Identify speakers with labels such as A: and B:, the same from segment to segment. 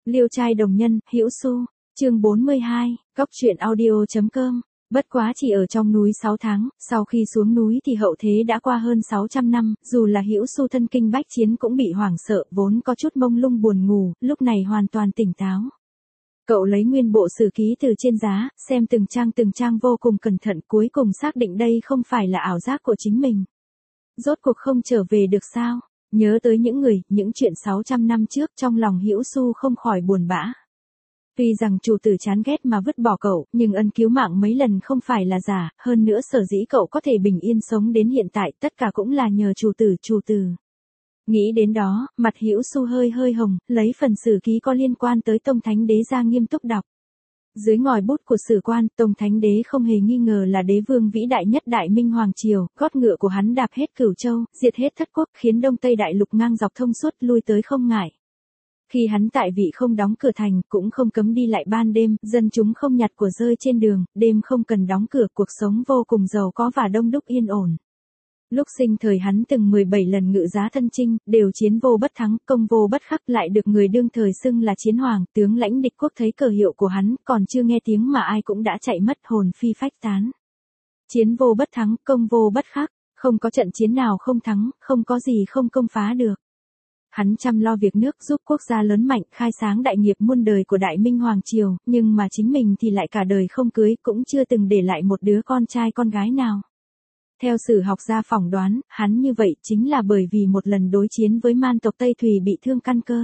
A: Liêu trai đồng nhân, Hữu Xu, chương 42, Cóc truyện audio.com. Bất quá chỉ ở trong núi 6 tháng, sau khi xuống núi thì hậu thế đã qua hơn 600 năm, dù là Hữu Xu thân kinh bách chiến cũng bị hoảng sợ, vốn có chút mông lung buồn ngủ, lúc này hoàn toàn tỉnh táo. Cậu lấy nguyên bộ sử ký từ trên giá, xem từng trang vô cùng cẩn thận, cuối cùng xác định đây không phải là ảo giác của chính mình. Rốt cuộc không trở về được sao? Nhớ tới những người, những chuyện 600 năm trước, trong lòng Hữu Xu không khỏi buồn bã. Tuy rằng chủ tử chán ghét mà vứt bỏ cậu, nhưng ân cứu mạng mấy lần không phải là giả, hơn nữa sở dĩ cậu có thể bình yên sống đến hiện tại, tất cả cũng là nhờ chủ tử. Nghĩ đến đó, mặt Hữu Xu hơi hồng, lấy phần sử ký có liên quan tới Tông Thánh Đế ra nghiêm túc đọc. Dưới ngòi bút của sử quan, Tông Thánh Đế không hề nghi ngờ là đế vương vĩ đại nhất Đại Minh Hoàng Triều, gót ngựa của hắn đạp hết Cửu Châu, diệt hết thất quốc, khiến Đông Tây Đại Lục ngang dọc thông suốt, lui tới không ngại. Khi hắn tại vị không đóng cửa thành, cũng không cấm đi lại ban đêm, dân chúng không nhặt của rơi trên đường, đêm không cần đóng cửa, cuộc sống vô cùng giàu có và đông đúc yên ổn. Lúc sinh thời hắn từng 17 lần ngự giá thân chinh, đều chiến vô bất thắng, công vô bất khắc, lại được người đương thời xưng là chiến hoàng, tướng lãnh địch quốc thấy cờ hiệu của hắn, còn chưa nghe tiếng mà ai cũng đã chạy mất, hồn phi phách tán. Chiến vô bất thắng, công vô bất khắc, không có trận chiến nào không thắng, không có gì không công phá được. Hắn chăm lo việc nước, giúp quốc gia lớn mạnh, khai sáng đại nghiệp muôn đời của Đại Minh Hoàng Triều, nhưng mà chính mình thì lại cả đời không cưới, cũng chưa từng để lại một đứa con trai con gái nào. Theo sử học gia phỏng đoán, hắn như vậy chính là bởi vì một lần đối chiến với man tộc Tây Thùy bị thương căn cơ.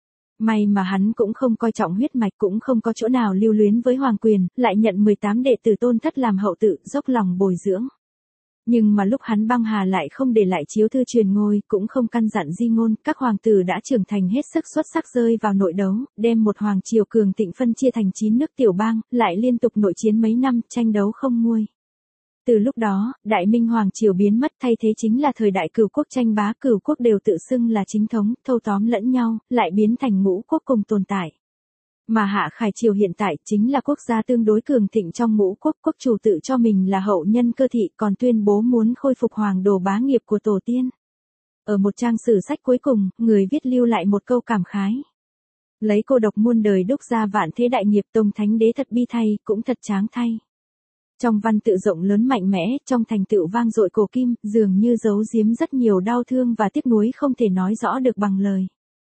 A: May mà hắn cũng không coi trọng huyết mạch, cũng không có chỗ nào lưu luyến với hoàng quyền, lại nhận 18 đệ tử tôn thất làm hậu tự, dốc lòng bồi dưỡng. Nhưng mà lúc hắn băng hà lại không để lại chiếu thư truyền ngôi, cũng không căn dặn di ngôn, các hoàng tử đã trưởng thành hết sức xuất sắc, rơi vào nội đấu, đem một hoàng triều cường thịnh phân chia thành 9 nước tiểu bang, lại liên tục nội chiến mấy năm, tranh đấu không nguôi. Từ lúc đó, Đại Minh Hoàng Triều biến mất, thay thế chính là thời đại cửu quốc tranh bá, cửu quốc đều tự xưng là chính thống, thâu tóm lẫn nhau, lại biến thành ngũ quốc cùng tồn tại. Mà Hạ Khải Triều hiện tại chính là quốc gia tương đối cường thịnh trong ngũ quốc, quốc chủ tự cho mình là hậu nhân cơ thị, còn tuyên bố muốn khôi phục hoàng đồ bá nghiệp của tổ tiên. Ở một trang sử sách cuối cùng, người viết lưu lại một câu cảm khái. Lấy cô độc muôn đời đúc ra vạn thế đại nghiệp, Tông Thánh Đế thật bi thay, cũng thật tráng thay. Trong văn tự rộng lớn mạnh mẽ, trong thành tựu vang dội cổ kim, dường như giấu giếm rất nhiều đau thương và tiếc nuối không thể nói rõ được bằng lời.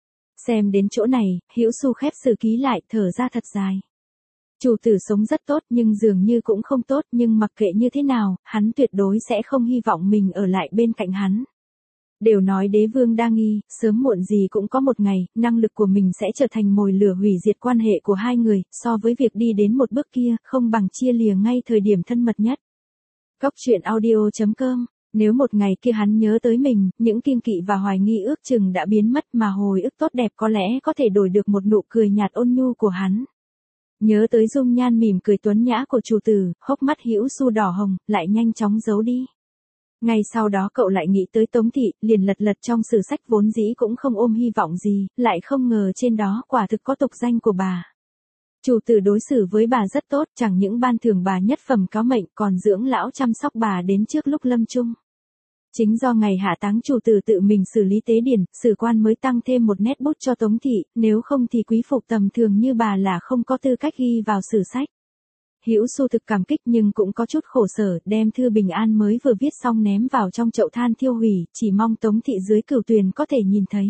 A: Xem đến chỗ này, Hữu Xu khép sử ký lại, thở ra thật dài. Chủ tử sống rất tốt nhưng dường như cũng không tốt, nhưng mặc kệ như thế nào, hắn tuyệt đối sẽ không hy vọng mình ở lại bên cạnh hắn. Đều nói đế vương đa nghi, sớm muộn gì cũng có một ngày, năng lực của mình sẽ trở thành mồi lửa hủy diệt quan hệ của hai người, so với việc đi đến một bước kia, không bằng chia lìa ngay thời điểm thân mật nhất. Cóc truyện audio.com. Nếu một ngày kia hắn nhớ tới mình, những kiêng kỵ và hoài nghi ước chừng đã biến mất, mà hồi ức tốt đẹp có lẽ có thể đổi được một nụ cười nhạt ôn nhu của hắn. Nhớ tới dung nhan mỉm cười tuấn nhã của chủ tử, hốc mắt Hữu Xu đỏ hồng, lại nhanh chóng giấu đi. Ngay sau đó cậu lại nghĩ tới Tống thị, liền lật trong sử sách vốn dĩ cũng không ôm hy vọng gì, lại không ngờ trên đó quả thực có tục danh của bà. Chủ tử đối xử với bà rất tốt, chẳng những ban thưởng bà nhất phẩm cáo mệnh, còn dưỡng lão chăm sóc bà đến trước lúc lâm chung. Chính do ngày hạ táng chủ tử tự mình xử lý tế điển, sử quan mới tăng thêm một nét bút cho Tống thị, nếu không thì quý phục tầm thường như bà là không có tư cách ghi vào sử sách. Hữu Xu thực cảm kích nhưng cũng có chút khổ sở, đem thư bình an mới vừa viết xong ném vào trong chậu than thiêu hủy, chỉ mong Tống thị dưới cửu tuyền có thể nhìn thấy.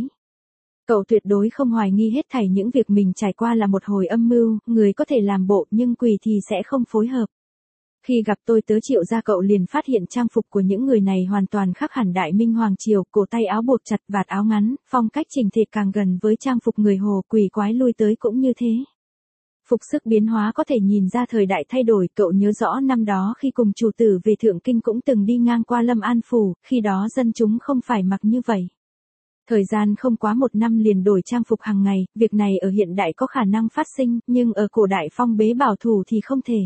A: Cậu tuyệt đối không hoài nghi hết thảy những việc mình trải qua là một hồi âm mưu, người có thể làm bộ nhưng quỷ thì sẽ không phối hợp. Khi gặp tôi tớ Triệu gia, cậu liền phát hiện trang phục của những người này hoàn toàn khác hẳn Đại Minh Hoàng Triều, cổ tay áo buộc chặt, vạt áo ngắn, phong cách chỉnh tề càng gần với trang phục người Hồ, quỷ quái lui tới cũng như thế. Phục sức biến hóa có thể nhìn ra thời đại thay đổi, cậu nhớ rõ năm đó khi cùng chủ tử về Thượng Kinh cũng từng đi ngang qua Lâm An Phủ, khi đó dân chúng không phải mặc như vậy. Thời gian không quá một năm liền đổi trang phục hàng ngày, việc này ở hiện đại có khả năng phát sinh, nhưng ở cổ đại phong bế bảo thủ thì không thể.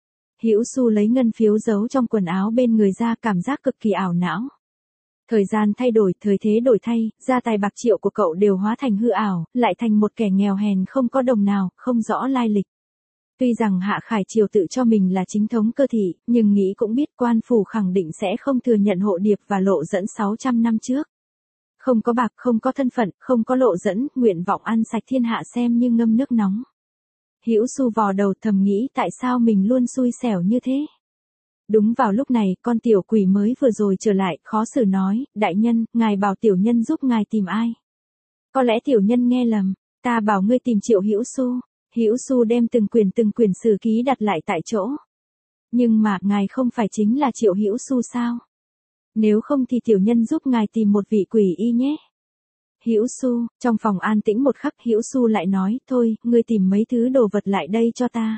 A: Hữu Xu lấy ngân phiếu giấu trong quần áo bên người ra, cảm giác cực kỳ ảo não. Thời gian thay đổi, thời thế đổi thay, gia tài bạc triệu của cậu đều hóa thành hư ảo, lại thành một kẻ nghèo hèn không có đồng nào, không rõ lai lịch. Tuy rằng Hạ Khải Triều tự cho mình là chính thống cơ thị, nhưng nghĩ cũng biết quan phủ khẳng định sẽ không thừa nhận hộ điệp và lộ dẫn 600 năm trước. Không có bạc, không có thân phận, không có lộ dẫn, nguyện vọng ăn sạch thiên hạ xem như ngâm nước nóng. Hữu Xu vò đầu thầm nghĩ tại sao mình luôn xui xẻo như thế. Đúng vào lúc này, con tiểu quỷ mới vừa rồi trở lại, khó xử nói, đại nhân, ngài bảo tiểu nhân giúp ngài tìm ai. Có lẽ tiểu nhân nghe lầm, ta bảo ngươi tìm Triệu Hữu Xu. Hữu Xu đem từng quyển sử ký đặt lại tại chỗ. Nhưng mà, ngài không phải chính là Triệu Hữu Xu sao? Nếu không thì tiểu nhân giúp ngài tìm một vị quỷ y nhé. Hữu Xu, trong phòng an tĩnh một khắc Hữu Xu lại nói, thôi, ngươi tìm mấy thứ đồ vật lại đây cho ta.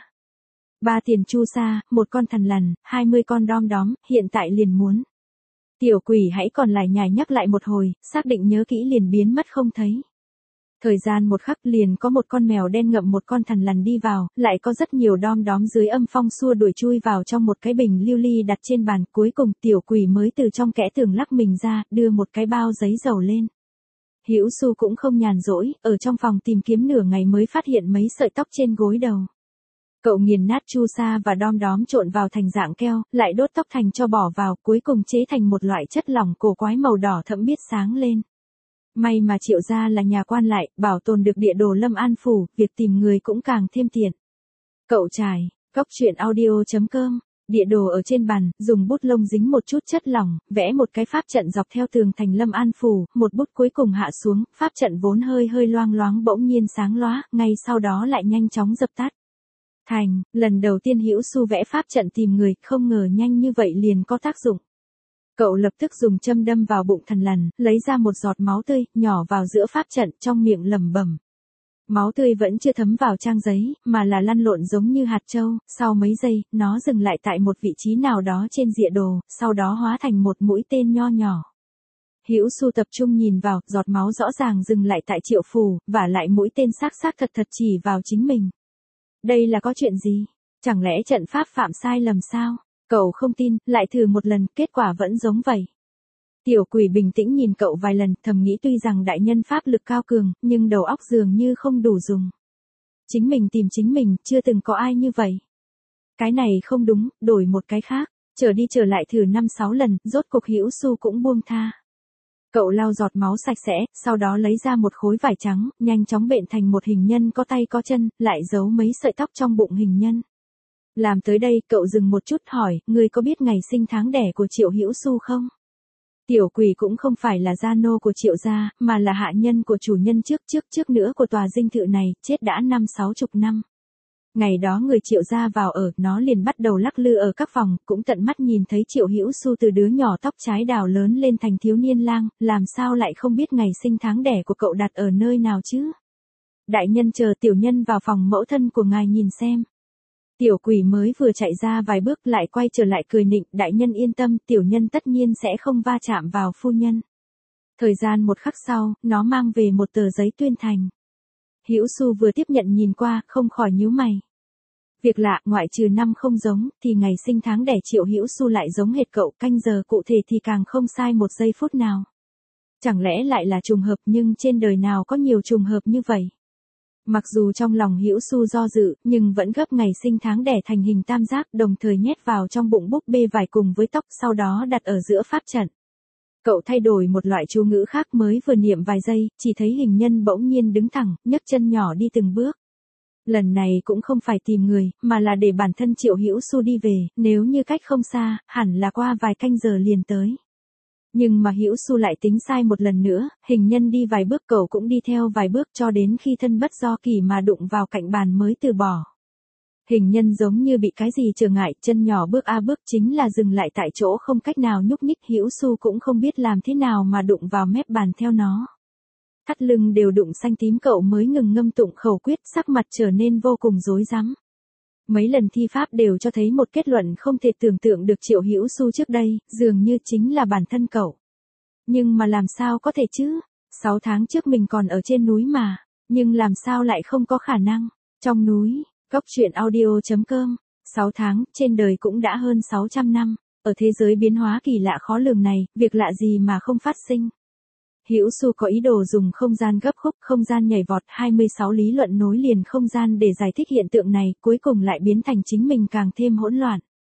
A: 3 tiền chu sa, 1 con thằn lằn, 20 con đom đóm, hiện tại liền muốn. Tiểu quỷ hãy còn lại nhài nhắc lại một hồi, xác định nhớ kỹ liền biến mất không thấy. Thời gian một khắc liền có một con mèo đen ngậm một con thằn lằn đi vào, lại có rất nhiều đom đóm dưới âm phong xua đuổi chui vào trong một cái bình lưu ly đặt trên bàn. Cuối cùng tiểu quỷ mới từ trong kẽ tường lắc mình ra, đưa một cái bao giấy dầu lên. Hữu Xu cũng không nhàn rỗi, ở trong phòng tìm kiếm nửa ngày mới phát hiện mấy sợi tóc trên gối đầu. Cậu nghiền nát chu sa và đom đóm trộn vào thành dạng keo, lại đốt tóc thành cho bỏ vào, cuối cùng chế thành một loại chất lỏng cổ quái màu đỏ thẫm biết sáng lên. May mà Triệu gia là nhà quan lại, bảo tồn được địa đồ Lâm An phủ, việc tìm người cũng càng thêm tiện. Cậu trải, góc truyện audio.com, địa đồ ở trên bàn, dùng bút lông dính một chút chất lỏng, vẽ một cái pháp trận dọc theo tường thành Lâm An phủ, một bút cuối cùng hạ xuống, pháp trận vốn hơi loang loáng bỗng nhiên sáng lóa, ngay sau đó lại nhanh chóng dập tắt. Thành, lần đầu tiên Hữu Xu vẽ pháp trận tìm người, không ngờ nhanh như vậy liền có tác dụng. Cậu lập tức dùng châm đâm vào bụng thằn lằn, lấy ra một giọt máu tươi, nhỏ vào giữa pháp trận, trong miệng lẩm bẩm. Máu tươi vẫn chưa thấm vào trang giấy, mà là lăn lộn giống như hạt châu, sau mấy giây, nó dừng lại tại một vị trí nào đó trên địa đồ, sau đó hóa thành một mũi tên nho nhỏ. Hữu Xu tập trung nhìn vào, giọt máu rõ ràng dừng lại tại Triệu phủ, và lại mũi tên xác thật chỉ vào chính mình. Đây là có chuyện gì? Chẳng lẽ trận pháp phạm sai lầm sao? Cậu không tin, lại thử một lần, kết quả vẫn giống vậy. Tiểu quỷ bình tĩnh nhìn cậu vài lần, thầm nghĩ tuy rằng đại nhân pháp lực cao cường, nhưng đầu óc dường như không đủ dùng. Chính mình tìm chính mình, chưa từng có ai như vậy. Cái này không đúng, đổi một cái khác. Trở đi trở lại thử 5-6 lần, rốt cục Hữu Xu cũng buông tha. Cậu lau giọt máu sạch sẽ, sau đó lấy ra một khối vải trắng, nhanh chóng bện thành một hình nhân có tay có chân, lại giấu mấy sợi tóc trong bụng hình nhân. Làm tới đây, cậu dừng một chút hỏi, ngươi có biết ngày sinh tháng đẻ của Triệu Hữu Xu không? Tiểu quỷ cũng không phải là gia nô của Triệu gia, mà là hạ nhân của chủ nhân trước nữa của tòa dinh thự này, chết đã 50-60 năm. Ngày đó người Triệu gia vào ở, nó liền bắt đầu lắc lư ở các phòng, cũng tận mắt nhìn thấy Triệu Hữu Xu từ đứa nhỏ tóc trái đào lớn lên thành thiếu niên lang, làm sao lại không biết ngày sinh tháng đẻ của cậu đặt ở nơi nào chứ? Đại nhân chờ tiểu nhân vào phòng mẫu thân của ngài nhìn xem. Tiểu quỷ mới vừa chạy ra vài bước lại quay trở lại cười nịnh, đại nhân yên tâm, tiểu nhân tất nhiên sẽ không va chạm vào phu nhân. Thời gian một khắc sau, nó mang về một tờ giấy tuyên thành. Hữu Xu vừa tiếp nhận nhìn qua, không khỏi nhíu mày. Việc lạ, ngoại trừ năm không giống, thì ngày sinh tháng đẻ Triệu Hữu Xu lại giống hệt cậu, canh giờ cụ thể thì càng không sai một giây phút nào. Chẳng lẽ lại là trùng hợp, nhưng trên đời nào có nhiều trùng hợp như vậy? Mặc dù trong lòng Hữu Xu do dự, nhưng vẫn gấp ngày sinh tháng đẻ thành hình tam giác, đồng thời nhét vào trong bụng búp bê vải cùng với tóc, sau đó đặt ở giữa pháp trận. Cậu thay đổi một loại chú ngữ khác, mới vừa niệm vài giây, chỉ thấy hình nhân bỗng nhiên đứng thẳng, nhấc chân nhỏ đi từng bước. Lần này cũng không phải tìm người, mà là để bản thân Triệu Hữu Xu đi về, nếu như cách không xa, hẳn là qua vài canh giờ liền tới. Nhưng mà Hữu Xu lại tính sai một lần nữa, hình nhân đi vài bước cậu cũng đi theo vài bước cho đến khi thân bất do kỳ mà đụng vào cạnh bàn mới từ bỏ. Hình nhân giống như bị cái gì trở ngại, chân nhỏ bước bước chính là dừng lại tại chỗ không cách nào nhúc nhích. Hữu Xu cũng không biết làm thế nào mà đụng vào mép bàn theo nó. Thắt lưng đều đụng xanh tím, cậu mới ngừng ngâm tụng khẩu quyết, sắc mặt trở nên vô cùng rối rắm. Mấy lần thi pháp đều cho thấy một kết luận không thể tưởng tượng được. Triệu Hữu Xu trước đây, dường như chính là bản thân cậu. Nhưng mà làm sao có thể chứ? 6 tháng trước mình còn ở trên núi mà, nhưng làm sao lại không có khả năng? Trong núi, góc truyện audio.com, 6 tháng, trên đời cũng đã hơn 600 năm, ở thế giới biến hóa kỳ lạ khó lường này, việc lạ gì mà không phát sinh? Hữu Xu có ý đồ dùng không gian gấp khúc, không gian nhảy vọt, 26 lý luận nối liền không gian để giải thích hiện tượng này, cuối cùng lại biến thành chính mình càng thêm hỗn loạn.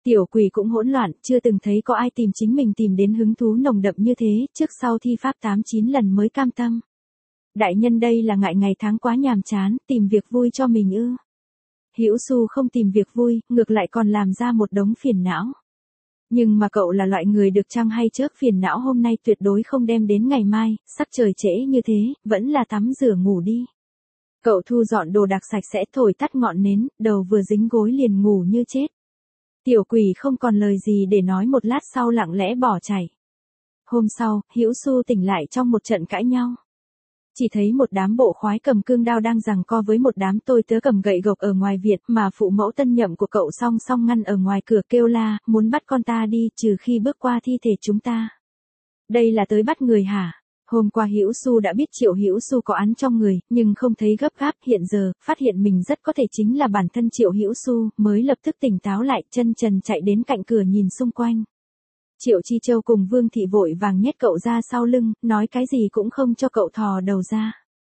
A: Tiểu quỷ cũng hỗn loạn, chưa từng thấy có ai tìm chính mình tìm đến hứng thú nồng đậm như thế, trước sau thi pháp 8-9 lần mới cam tâm. Đại nhân đây là ngại ngày tháng quá nhàm chán, tìm việc vui cho mình ư? Hữu Xu không tìm việc vui, ngược lại còn làm ra một đống phiền não. Nhưng mà cậu là loại người được chăng hay chớp phiền não hôm nay tuyệt đối không đem đến ngày mai, sắc trời trễ như thế, vẫn là tắm rửa ngủ đi. Cậu thu dọn đồ đạc sạch sẽ thổi tắt ngọn nến, đầu vừa dính gối liền ngủ như chết. Tiểu quỷ không còn lời gì để nói một lát sau lặng lẽ bỏ chạy. Hôm sau, Hữu Xu tỉnh lại trong một trận cãi nhau. Chỉ thấy một đám bộ khoái cầm cương đao đang giằng co với một đám tôi tớ cầm gậy gộc ở ngoài viện mà phụ mẫu tân nhậm của cậu song song ngăn ở ngoài cửa kêu la, muốn bắt con ta đi trừ khi bước qua thi thể chúng ta. Đây là tới bắt người hả? Hôm qua Hữu Xu đã biết Triệu Hữu Xu có án trong người, nhưng không thấy gấp gáp, hiện giờ, phát hiện mình rất có thể chính là bản thân Triệu Hữu Xu, mới lập tức tỉnh táo lại, chân trần chạy đến cạnh cửa nhìn xung quanh. Triệu Chi Châu cùng Vương Thị vội vàng nhét cậu ra sau lưng, nói cái gì cũng không cho cậu thò đầu ra.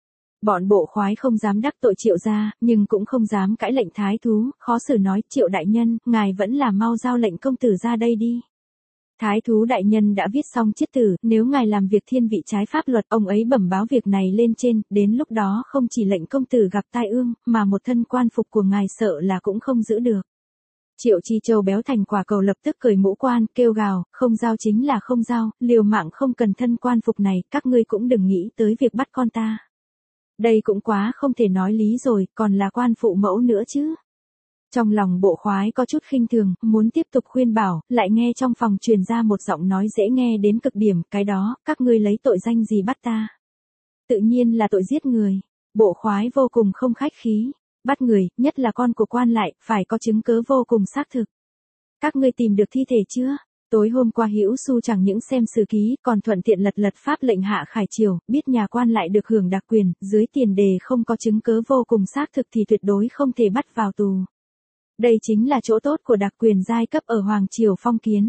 A: Bọn bộ khoái không dám đắc tội Triệu gia, nhưng cũng không dám cãi lệnh thái thú, khó xử nói, Triệu đại nhân, ngài vẫn là mau giao lệnh công tử ra đây đi. Thái thú đại nhân đã viết xong chiết tử, nếu ngài làm việc thiên vị trái pháp luật, ông ấy bẩm báo việc này lên trên, đến lúc đó không chỉ lệnh công tử gặp tai ương, mà một thân quan phục của ngài sợ là cũng không giữ được. Triệu Chi Châu béo thành quả cầu lập tức cởi mũ quan, kêu gào, không giao chính là không giao, liều mạng không cần thân quan phục này, các ngươi cũng đừng nghĩ tới việc bắt con ta. Đây cũng quá không thể nói lý rồi, còn là quan phụ mẫu nữa chứ. Trong lòng bộ khoái có chút khinh thường, muốn tiếp tục khuyên bảo, lại nghe trong phòng truyền ra một giọng nói dễ nghe đến cực điểm, cái đó, các ngươi lấy tội danh gì bắt ta? Tự nhiên là tội giết người. Bộ khoái vô cùng không khách khí. Bắt người, nhất là con của quan lại, phải có chứng cớ vô cùng xác thực. Các ngươi tìm được thi thể chưa? Tối hôm qua Hữu Xu chẳng những xem sử ký, còn thuận tiện lật pháp lệnh hạ khải triều, biết nhà quan lại được hưởng đặc quyền, dưới tiền đề không có chứng cớ vô cùng xác thực thì tuyệt đối không thể bắt vào tù. Đây chính là chỗ tốt của đặc quyền giai cấp ở Hoàng Triều phong kiến.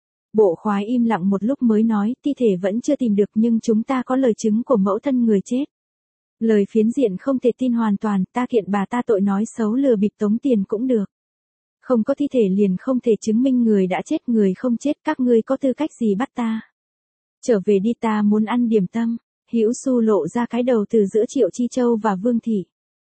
A: Bộ khoái im lặng một lúc mới nói, thi thể vẫn chưa tìm được nhưng chúng ta có lời chứng của mẫu thân người chết. Lời phiến diện không thể tin hoàn toàn, ta kiện bà ta tội nói xấu lừa bịp tống tiền cũng được. Không có thi thể liền không thể chứng minh người đã chết người không chết, các ngươi có tư cách gì bắt ta. Trở về đi, ta muốn ăn điểm tâm. Hữu Xu lộ ra cái đầu từ giữa Triệu Chi Châu và Vương Thị.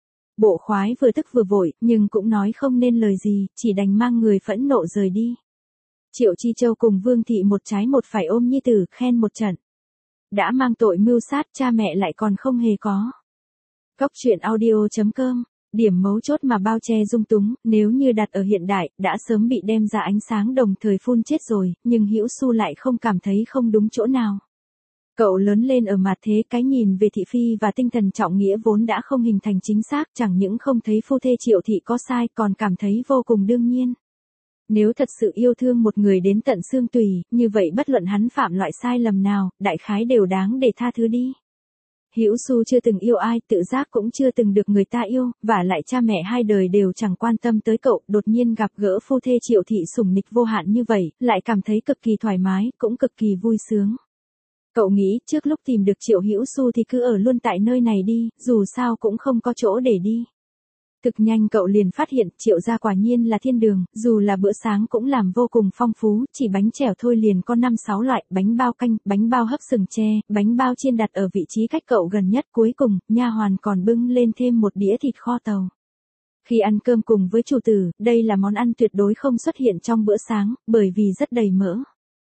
A: Bộ khoái vừa tức vừa vội, nhưng cũng nói không nên lời gì, chỉ đành mang người phẫn nộ rời đi. Triệu Chi Châu cùng Vương Thị một trái một phải ôm nhi tử, khen một trận. Đã mang tội mưu sát, cha mẹ lại còn không hề có. Góc truyện audio.com, điểm mấu chốt mà bao che dung túng, nếu như đặt ở hiện đại, đã sớm bị đem ra ánh sáng đồng thời phun chết rồi, nhưng Hữu Xu lại không cảm thấy không đúng chỗ nào. Cậu lớn lên ở mặt thế, cái nhìn về thị phi và tinh thần trọng nghĩa vốn đã không hình thành chính xác, chẳng những không thấy phu thê Triệu thị có sai, còn cảm thấy vô cùng đương nhiên. Nếu thật sự yêu thương một người đến tận xương tùy, như vậy bất luận hắn phạm loại sai lầm nào, đại khái đều đáng để tha thứ đi. Hữu Xu chưa từng yêu ai, tự giác cũng chưa từng được người ta yêu, và lại cha mẹ hai đời đều chẳng quan tâm tới cậu, đột nhiên gặp gỡ phu thê Triệu thị sủng nịch vô hạn như vậy, lại cảm thấy cực kỳ thoải mái, cũng cực kỳ vui sướng. Cậu nghĩ trước lúc tìm được Triệu Hữu Xu thì cứ ở luôn tại nơi này đi, dù sao cũng không có chỗ để đi. Thực nhanh cậu liền phát hiện Triệu gia quả nhiên là thiên đường, dù là bữa sáng cũng làm vô cùng phong phú, chỉ bánh chèo thôi liền có 5-6 loại, bánh bao canh, bánh bao hấp sừng tre, bánh bao chiên đặt ở vị trí cách cậu gần nhất, cuối cùng, nha hoàn còn bưng lên thêm một đĩa thịt kho tàu. Khi ăn cơm cùng với chủ tử, đây là món ăn tuyệt đối không xuất hiện trong bữa sáng, bởi vì rất đầy mỡ.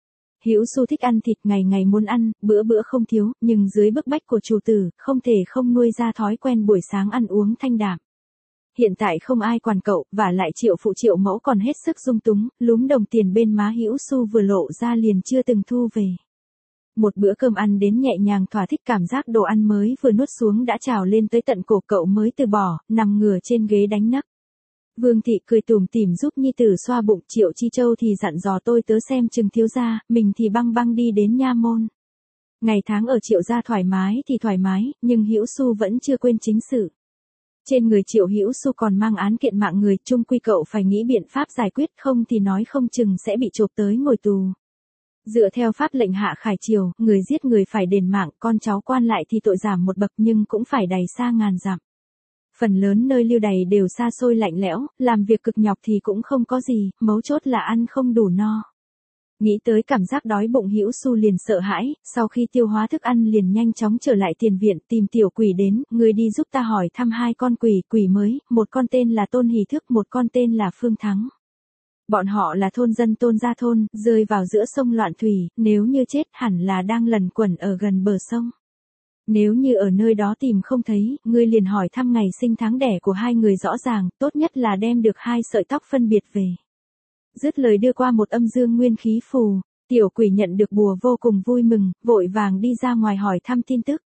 A: Hữu Xu thích ăn thịt, ngày ngày muốn ăn, bữa bữa không thiếu, nhưng dưới bức bách của chủ tử, không thể không nuôi ra thói quen buổi sáng ăn uống thanh đạm. Hiện tại không ai quản cậu, và lại Triệu phụ Triệu mẫu còn hết sức dung túng, lúm đồng tiền bên má Hữu Xu vừa lộ ra liền chưa từng thu về. Một bữa cơm ăn đến nhẹ nhàng thỏa thích, cảm giác đồ ăn mới vừa nuốt xuống đã trào lên tới tận cổ, cậu mới từ bỏ, nằm ngửa trên ghế đánh nấc. Vương Thị cười tủm tỉm giúp nhi tử xoa bụng, Triệu Chi Châu thì dặn dò tôi tớ xem chừng thiếu gia, mình thì băng băng đi đến nha môn. Ngày tháng ở Triệu gia thoải mái thì thoải mái, nhưng Hữu Xu vẫn chưa quên chính sự. Trên người Triệu Hữu Xu còn mang án kiện mạng người, chung quy cậu phải nghĩ biện pháp giải quyết, không thì nói không chừng sẽ bị chộp tới ngồi tù. Dựa theo pháp lệnh hạ khải triều, người giết người phải đền mạng, con cháu quan lại thì tội giảm một bậc nhưng cũng phải đày xa ngàn dặm. Phần lớn nơi lưu đày đều xa xôi lạnh lẽo, làm việc cực nhọc thì cũng không có gì, mấu chốt là ăn không đủ no. Nghĩ tới cảm giác đói bụng Hữu Xu liền sợ hãi, sau khi tiêu hóa thức ăn liền nhanh chóng trở lại tiền viện tìm tiểu quỷ đến, người đi giúp ta hỏi thăm hai con quỷ mới, một con tên là Tôn Hỷ Thức, một con tên là Phương Thắng. Bọn họ là thôn dân Tôn Gia Thôn, rơi vào giữa sông loạn thủy, nếu như chết hẳn là đang lẩn quẩn ở gần bờ sông. Nếu như ở nơi đó tìm không thấy, ngươi liền hỏi thăm ngày sinh tháng đẻ của hai người rõ ràng, tốt nhất là đem được hai sợi tóc phân biệt về. Dứt lời đưa qua một âm dương nguyên khí phù, tiểu quỷ nhận được bùa vô cùng vui mừng, vội vàng đi ra ngoài hỏi thăm tin tức.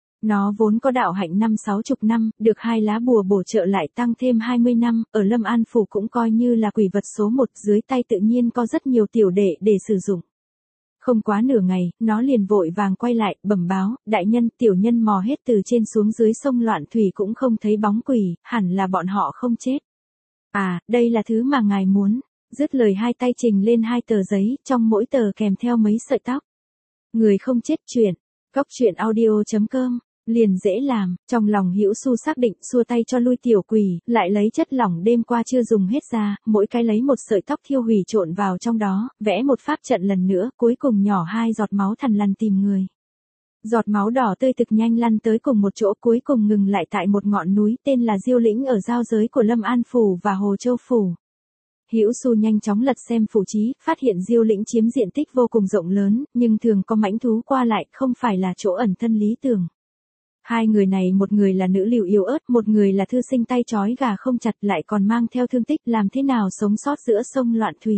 A: Nó vốn có đạo hạnh 50-60 năm, được hai lá bùa bổ trợ lại tăng thêm 20 năm, ở Lâm An Phủ cũng coi như là quỷ vật số 1, dưới tay tự nhiên có rất nhiều tiểu đệ để sử dụng. Không quá nửa ngày, nó liền vội vàng quay lại, bẩm báo, đại nhân, tiểu nhân mò hết từ trên xuống dưới sông loạn thủy cũng không thấy bóng quỷ, hẳn là bọn họ không chết. À, đây là thứ mà ngài muốn. Dứt lời hai tay trình lên hai tờ giấy, trong mỗi tờ kèm theo mấy sợi tóc. Người không chết chuyện. Cóc truyện audio.com. Liền dễ làm, trong lòng Hữu Xu xác định xua tay cho lui tiểu quỷ, lại lấy chất lỏng đêm qua chưa dùng hết ra, mỗi cái lấy một sợi tóc thiêu hủy trộn vào trong đó, vẽ một pháp trận lần nữa, cuối cùng nhỏ hai giọt máu thằn lằn tìm người. Giọt máu đỏ tươi thực nhanh lăn tới cùng một chỗ, cuối cùng ngừng lại tại một ngọn núi tên là Diêu Lĩnh ở giao giới của Lâm An Phủ và Hồ Châu Phủ. Hữu Xu nhanh chóng lật xem phủ chí, phát hiện Diêu Lĩnh chiếm diện tích vô cùng rộng lớn, nhưng thường có mãnh thú qua lại, không phải là chỗ ẩn thân lý tưởng. Hai người này, một người là nữ liều yếu ớt, một người là thư sinh tay trói gà không chặt, lại còn mang theo thương tích, làm thế nào sống sót giữa sông loạn thủy.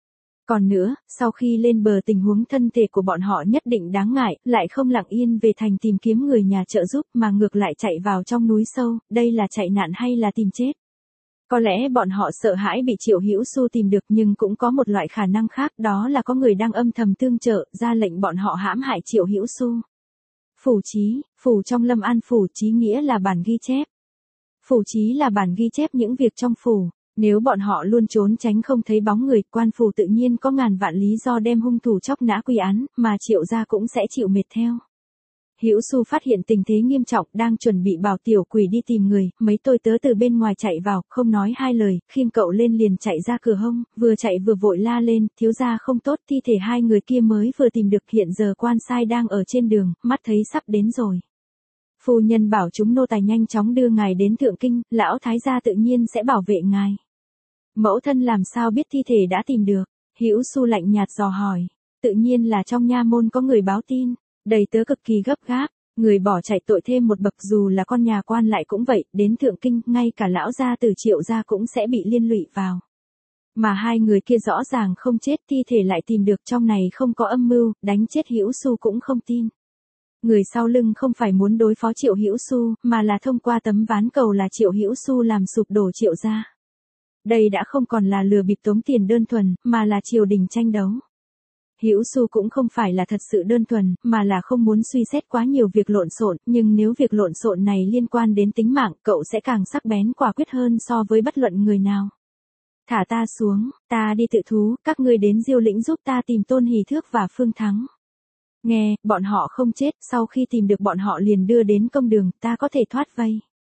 A: Còn nữa, sau khi lên bờ tình huống thân thể của bọn họ nhất định đáng ngại, lại không lặng yên về thành tìm kiếm người nhà trợ giúp mà ngược lại chạy vào trong núi sâu, đây là chạy nạn hay là tìm chết? Có lẽ bọn họ sợ hãi bị Triệu Hữu Xu tìm được, nhưng cũng có một loại khả năng khác, đó là có người đang âm thầm tương trợ, ra lệnh bọn họ hãm hại Triệu Hữu Xu. Phủ chí, phủ trong Lâm An Phủ, chí nghĩa là bản ghi chép. Phủ chí là bản ghi chép những việc trong phủ, nếu bọn họ luôn trốn tránh không thấy bóng người, quan phủ tự nhiên có ngàn vạn lý do đem hung thủ chóc nã quy án, mà Triệu gia cũng sẽ chịu mệt theo. Hữu Xu phát hiện tình thế nghiêm trọng, đang chuẩn bị bảo tiểu quỷ đi tìm người, mấy tôi tớ từ bên ngoài chạy vào, không nói hai lời, khiêng cậu lên liền chạy ra cửa hông, vừa chạy vừa vội la lên, thiếu gia không tốt, thi thể hai người kia mới vừa tìm được, hiện giờ quan sai đang ở trên đường, mắt thấy sắp đến rồi. Phu nhân bảo chúng nô tài nhanh chóng đưa ngài đến Thượng Kinh, lão thái gia tự nhiên sẽ bảo vệ ngài. Mẫu thân làm sao biết thi thể đã tìm được? Hữu Xu lạnh nhạt dò hỏi. Tự nhiên là trong nha môn có người báo tin. Đầy tớ cực kỳ gấp gáp, người bỏ chạy tội thêm một bậc, dù là con nhà quan lại cũng vậy, đến Thượng Kinh, ngay cả lão gia từ Triệu gia cũng sẽ bị liên lụy vào. Mà hai người kia rõ ràng không chết, thi thể lại tìm được, trong này không có âm mưu, đánh chết Hữu Xu cũng không tin. Người sau lưng không phải muốn đối phó Triệu Hữu Xu, mà là thông qua tấm ván cầu là Triệu Hữu Xu làm sụp đổ Triệu gia. Đây đã không còn là lừa bịp tống tiền đơn thuần, mà là triều đình tranh đấu. Hữu Xu cũng không phải là thật sự đơn thuần, mà là không muốn suy xét quá nhiều việc lộn xộn, nhưng nếu việc lộn xộn này liên quan đến tính mạng, cậu sẽ càng sắc bén quả quyết hơn so với bất luận người nào. Thả ta xuống, ta đi tự thú, các ngươi đến Diêu Lĩnh giúp ta tìm Tôn Hỷ Thước và Phương Thắng. Nghe, bọn họ không chết, sau khi tìm được bọn họ liền đưa đến công đường, ta có thể thoát vây.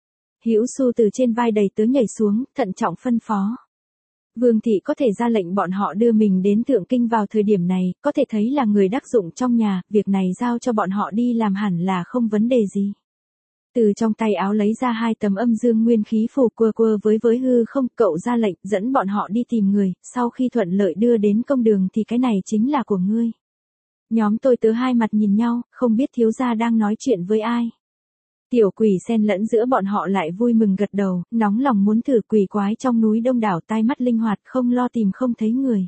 A: Hữu Xu từ trên vai đầy tớ nhảy xuống, thận trọng phân phó. Vương thị có thể ra lệnh bọn họ đưa mình đến Thượng Kinh vào thời điểm này, có thể thấy là người đắc dụng trong nhà, việc này giao cho bọn họ đi làm hẳn là không vấn đề gì. Từ trong tay áo lấy ra hai tấm âm dương nguyên khí phù, quơ với hư không, cậu ra lệnh dẫn bọn họ đi tìm người, sau khi thuận lợi đưa đến công đường thì cái này chính là của ngươi. Nhóm tôi tớ hai mặt nhìn nhau, không biết thiếu gia đang nói chuyện với ai. Tiểu quỷ xen lẫn giữa bọn họ lại vui mừng gật đầu, nóng lòng muốn thử, quỷ quái trong núi đông đảo, tai mắt linh hoạt, không lo tìm không thấy người.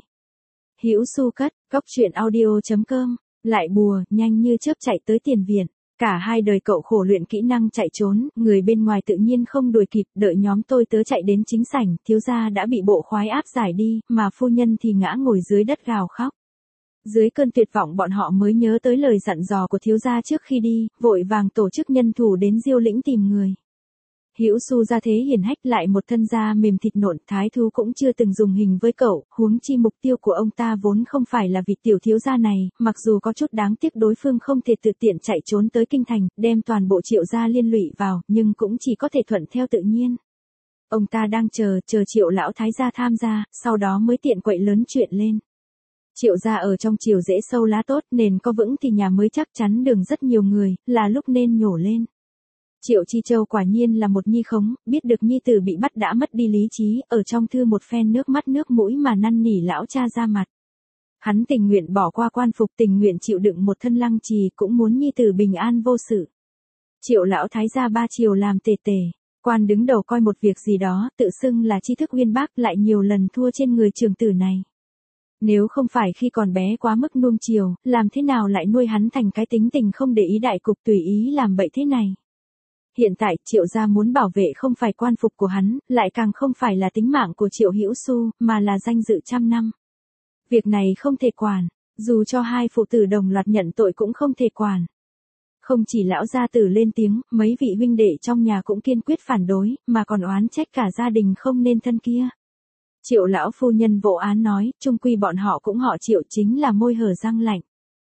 A: Hữu Xu cất, cóc truyện audio.com, lại bùa, nhanh như chớp chạy tới tiền viện. Cả hai đời cậu khổ luyện kỹ năng chạy trốn, người bên ngoài tự nhiên không đuổi kịp, đợi nhóm tôi tớ chạy đến chính sảnh, thiếu gia đã bị bộ khoái áp giải đi, mà phu nhân thì ngã ngồi dưới đất gào khóc. Dưới cơn tuyệt vọng bọn họ mới nhớ tới lời dặn dò của thiếu gia trước khi đi, vội vàng tổ chức nhân thủ đến Diêu Lĩnh tìm người. Hữu Xu ra thế hiển hách lại một thân da mềm thịt nộn, thái thú cũng chưa từng dùng hình với cậu, huống chi mục tiêu của ông ta vốn không phải là vị tiểu thiếu gia này, mặc dù có chút đáng tiếc đối phương không thể tự tiện chạy trốn tới kinh thành, đem toàn bộ Triệu gia liên lụy vào, nhưng cũng chỉ có thể thuận theo tự nhiên. Ông ta đang chờ Triệu lão thái gia tham gia, sau đó mới tiện quậy lớn chuyện lên. Triệu gia ở trong triều rễ sâu lá tốt, nền có vững thì nhà mới chắc chắn đường rất nhiều người, là lúc nên nhổ lên. Triệu Chi Châu quả nhiên là một nhi khống, biết được nhi tử bị bắt đã mất đi lý trí, ở trong thư một phen nước mắt nước mũi mà năn nỉ lão cha ra mặt. Hắn tình nguyện bỏ qua quan phục, tình nguyện chịu đựng một thân lăng trì, cũng muốn nhi tử bình an vô sự. Triệu lão thái gia ba triều làm tề tề, quan đứng đầu coi một việc gì đó, tự xưng là tri thức uyên bác, lại nhiều lần thua trên người trưởng tử này. Nếu không phải khi còn bé quá mức nuông chiều, làm thế nào lại nuôi hắn thành cái tính tình không để ý đại cục tùy ý làm bậy thế này. Hiện tại Triệu gia muốn bảo vệ không phải quan phục của hắn, lại càng không phải là tính mạng của Triệu Hữu Xu, mà là danh dự trăm năm. Việc này không thể quản, dù cho hai phụ tử đồng loạt nhận tội cũng không thể quản. Không chỉ lão gia tử lên tiếng, mấy vị huynh đệ trong nhà cũng kiên quyết phản đối, mà còn oán trách cả gia đình không nên thân kia. Triệu lão phu nhân vỗ án nói, chung quy bọn họ cũng họ Triệu, chính là môi hở răng lạnh.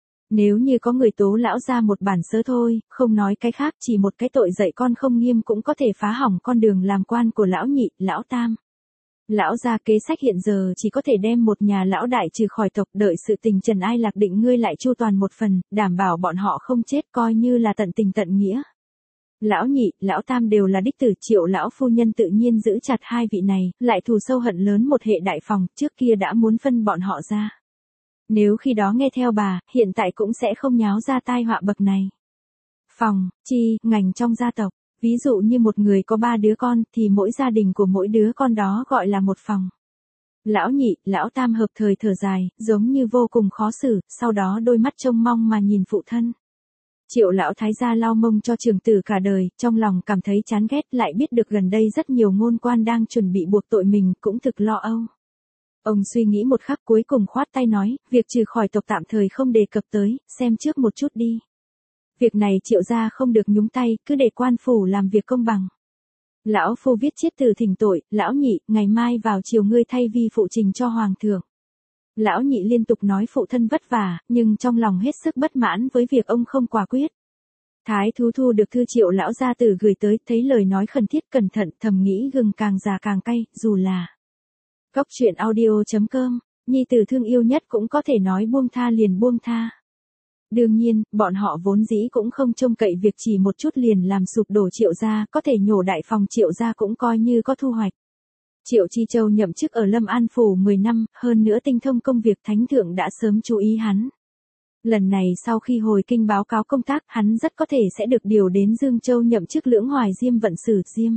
A: Nếu như có người tố lão ra một bản sớ thôi, không nói cái khác, chỉ một cái tội dạy con không nghiêm cũng có thể phá hỏng con đường làm quan của lão nhị, lão tam. Lão gia kế sách hiện giờ chỉ có thể đem một nhà lão đại trừ khỏi tộc, đợi sự tình trần ai lạc định ngươi lại chu toàn một phần, đảm bảo bọn họ không chết, coi như là tận tình tận nghĩa. Lão nhị, lão tam đều là đích tử, Triệu lão phu nhân tự nhiên giữ chặt hai vị này, lại thù sâu hận lớn một hệ đại phòng, trước kia đã muốn phân bọn họ ra. Nếu khi đó nghe theo bà, hiện tại cũng sẽ không nháo ra tai họa bậc này. Phòng, chi, ngành trong gia tộc, ví dụ như một người có 3 đứa con, thì mỗi gia đình của mỗi đứa con đó gọi là một phòng. Lão nhị, lão tam hợp thời thở dài, giống như vô cùng khó xử, sau đó đôi mắt trông mong mà nhìn phụ thân. Triệu lão thái gia lau mông cho trưởng tử cả đời, trong lòng cảm thấy chán ghét, lại biết được gần đây rất nhiều ngôn quan đang chuẩn bị buộc tội mình, cũng thực lo âu. Ông suy nghĩ một khắc cuối cùng khoát tay nói, việc trừ khỏi tộc tạm thời không đề cập tới, xem trước một chút đi. Việc này Triệu gia không được nhúng tay, cứ để quan phủ làm việc công bằng. Lão phu viết chiết từ thỉnh tội, lão nhị, ngày mai vào chiều ngươi thay vi phụ trình cho hoàng thượng. Lão nhị liên tục nói phụ thân vất vả, nhưng trong lòng hết sức bất mãn với việc ông không quả quyết. Thái thú thu được thư Triệu lão gia tử gửi tới, thấy lời nói khẩn thiết cẩn thận, thầm nghĩ gừng càng già càng cay, dù là Cóc truyện audio.com, nhi tử thương yêu nhất cũng có thể nói buông tha liền buông tha. Đương nhiên, bọn họ vốn dĩ cũng không trông cậy việc chỉ một chút liền làm sụp đổ Triệu gia, có thể nhổ đại phòng Triệu gia cũng coi như có thu hoạch. Triệu Chi Châu nhậm chức ở Lâm An Phủ 10 năm, hơn nữa tinh thông công việc, thánh thượng đã sớm chú ý hắn. Lần này sau khi hồi kinh báo cáo công tác, hắn rất có thể sẽ được điều đến Dương Châu nhậm chức Lưỡng Hoài Diêm vận sử Diêm.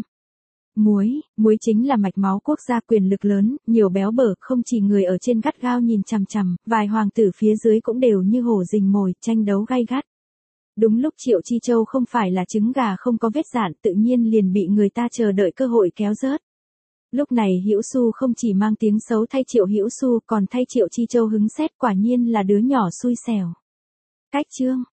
A: Muối chính là mạch máu quốc gia, quyền lực lớn, nhiều béo bở, không chỉ người ở trên gắt gao nhìn chằm chằm, vài hoàng tử phía dưới cũng đều như hổ rình mồi, tranh đấu gay gắt. Đúng lúc Triệu Chi Châu không phải là trứng gà không có vết dạn, tự nhiên liền bị người ta chờ đợi cơ hội kéo rớt. Lúc này Hữu Xu không chỉ mang tiếng xấu thay Triệu Hữu Xu, còn thay Triệu Chi Châu hứng xét, quả nhiên là đứa nhỏ xui xẻo. Cách chương